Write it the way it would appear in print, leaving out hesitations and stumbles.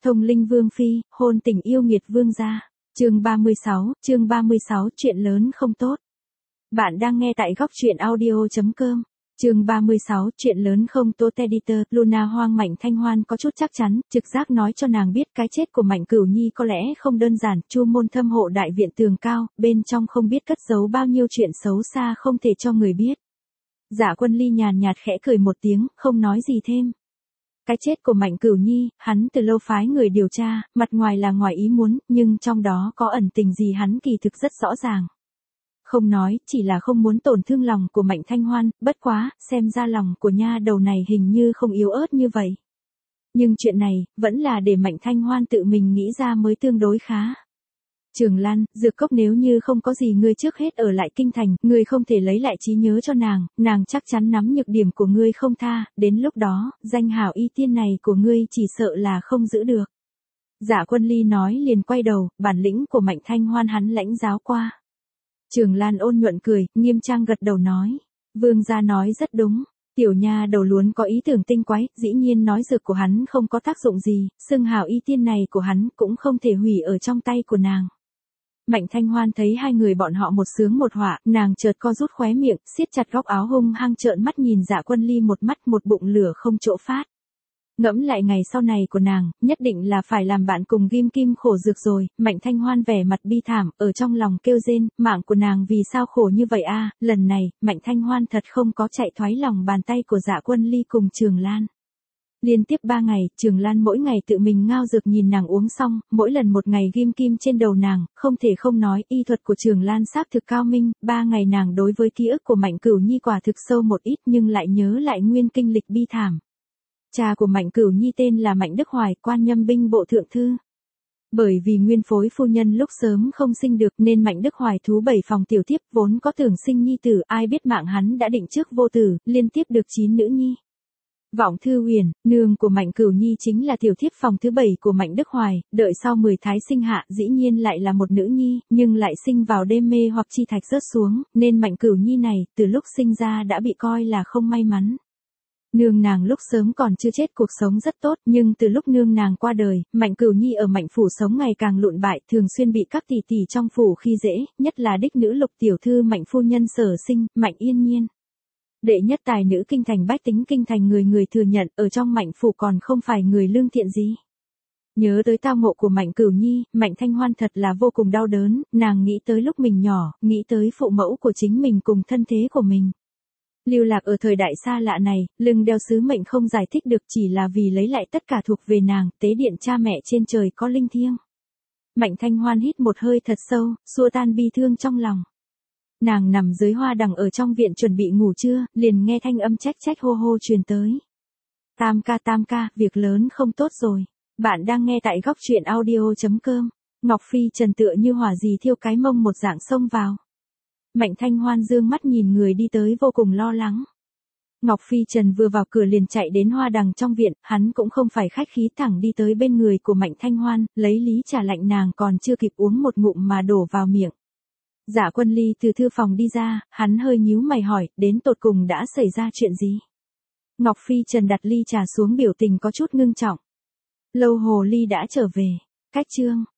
Thông linh vương phi, hôn tình yêu nghiệt vương gia. Chương 36, chuyện lớn không tốt. Bạn đang nghe tại góc truyện audio.com. Chương 36, chuyện lớn không tốt. Editor, Luna hoang Mạnh Thanh Hoan có chút chắc chắn, trực giác nói cho nàng biết cái chết của Mạnh Cửu Nhi có lẽ không đơn giản, Chu môn thâm hộ đại viện tường cao, bên trong không biết cất giấu bao nhiêu chuyện xấu xa không thể cho người biết. Dạ Quân Ly nhàn nhạt khẽ cười một tiếng, không nói gì thêm. Cái chết của Mạnh Cửu Nhi, hắn từ lâu phái người điều tra, mặt ngoài là ngoài ý muốn, nhưng trong đó có ẩn tình gì hắn kỳ thực rất rõ ràng. Không nói, chỉ là không muốn tổn thương lòng của Mạnh Thanh Hoan, bất quá, xem ra lòng của nha đầu này hình như không yếu ớt như vậy. Nhưng chuyện này, vẫn là để Mạnh Thanh Hoan tự mình nghĩ ra mới tương đối khá. Trường Lan, Dược Cốc nếu như không có gì ngươi trước hết ở lại kinh thành, ngươi không thể lấy lại trí nhớ cho nàng chắc chắn nắm nhược điểm của ngươi không tha, đến lúc đó, danh hào y tiên này của ngươi chỉ sợ là không giữ được. Dạ Quân Ly nói liền quay đầu, bản lĩnh của Mạnh Thanh Hoan hắn lãnh giáo qua. Trường Lan ôn nhuận cười, nghiêm trang gật đầu nói, vương gia nói rất đúng. Tiểu nha đầu luôn có ý tưởng tinh quái, dĩ nhiên nói dược của hắn không có tác dụng gì, xưng hào y tiên này của hắn cũng không thể hủy ở trong tay của nàng. Mạnh Thanh Hoan thấy hai người bọn họ một sướng một họa, nàng chợt co rút khóe miệng, siết chặt góc áo hung hăng trợn mắt nhìn Dạ Quân Ly một mắt một bụng lửa không chỗ phát. Ngẫm lại ngày sau này của nàng, nhất định là phải làm bạn cùng Ghim Kim khổ dược rồi. Mạnh Thanh Hoan vẻ mặt bi thảm, ở trong lòng kêu rên, mạng của nàng vì sao khổ như vậy a? Lần này, Mạnh Thanh Hoan thật không có chạy thoái lòng bàn tay của Dạ Quân Ly cùng Trường Lan. Liên tiếp 3 ngày, Trường Lan mỗi ngày tự mình ngao dược nhìn nàng uống xong, mỗi lần một ngày ghim kim trên đầu nàng, không thể không nói, y thuật của Trường Lan xác thực cao minh, 3 ngày nàng đối với ký ức của Mạnh Cửu Nhi quả thực sâu một ít nhưng lại nhớ lại nguyên kinh lịch bi thảm. Cha của Mạnh Cửu Nhi tên là Mạnh Đức Hoài, quan nhâm binh bộ thượng thư. Bởi vì nguyên phối phu nhân lúc sớm không sinh được nên Mạnh Đức Hoài thú 7 phòng tiểu thiếp vốn có tưởng sinh nhi tử, ai biết mạng hắn đã định trước vô tử, liên tiếp được 9 nữ nhi. Vọng Thư Huyền, nương của Mạnh Cửu Nhi chính là tiểu thiếp phòng thứ 7 của Mạnh Đức Hoài, đợi sau 10 thái sinh hạ dĩ nhiên lại là một nữ nhi, nhưng lại sinh vào đêm mê hoặc chi thạch rớt xuống, nên Mạnh Cửu Nhi này, từ lúc sinh ra đã bị coi là không may mắn. Nương nàng lúc sớm còn chưa chết cuộc sống rất tốt, nhưng từ lúc nương nàng qua đời, Mạnh Cửu Nhi ở Mạnh phủ sống ngày càng lụn bại, thường xuyên bị các tỷ tỷ trong phủ khi dễ, nhất là đích nữ Lục tiểu thư Mạnh phu nhân sở sinh, Mạnh Yên Nhiên. Đệ nhất tài nữ kinh thành bách tính kinh thành người thừa nhận, ở trong Mạnh phủ còn không phải người lương thiện gì. Nhớ tới tao ngộ của Mạnh Cửu Nhi, Mạnh Thanh Hoan thật là vô cùng đau đớn, nàng nghĩ tới lúc mình nhỏ, nghĩ tới phụ mẫu của chính mình cùng thân thế của mình. Lưu lạc ở thời đại xa lạ này, lưng đeo sứ mệnh không giải thích được chỉ là vì lấy lại tất cả thuộc về nàng, tế điện cha mẹ trên trời có linh thiêng. Mạnh Thanh Hoan hít một hơi thật sâu, xua tan bi thương trong lòng. Nàng nằm dưới hoa đằng ở trong viện chuẩn bị ngủ trưa, liền nghe thanh âm trách trách hô hô truyền tới. Tam ca, việc lớn không tốt rồi. Bạn đang nghe tại góc truyện audio.com. Ngọc Phi Trần tựa như hỏa gì thiêu cái mông một dạng xông vào. Mạnh Thanh Hoan dương mắt nhìn người đi tới vô cùng lo lắng. Ngọc Phi Trần vừa vào cửa liền chạy đến hoa đằng trong viện, hắn cũng không phải khách khí thẳng đi tới bên người của Mạnh Thanh Hoan, lấy lý trà lạnh nàng còn chưa kịp uống một ngụm mà đổ vào miệng. Dạ Quân Ly từ thư phòng đi ra, hắn hơi nhíu mày hỏi, đến tột cùng đã xảy ra chuyện gì? Ngọc Phi Trần đặt ly trà xuống biểu tình có chút ngưng trọng. Lâu hồ ly đã trở về. Cách chương.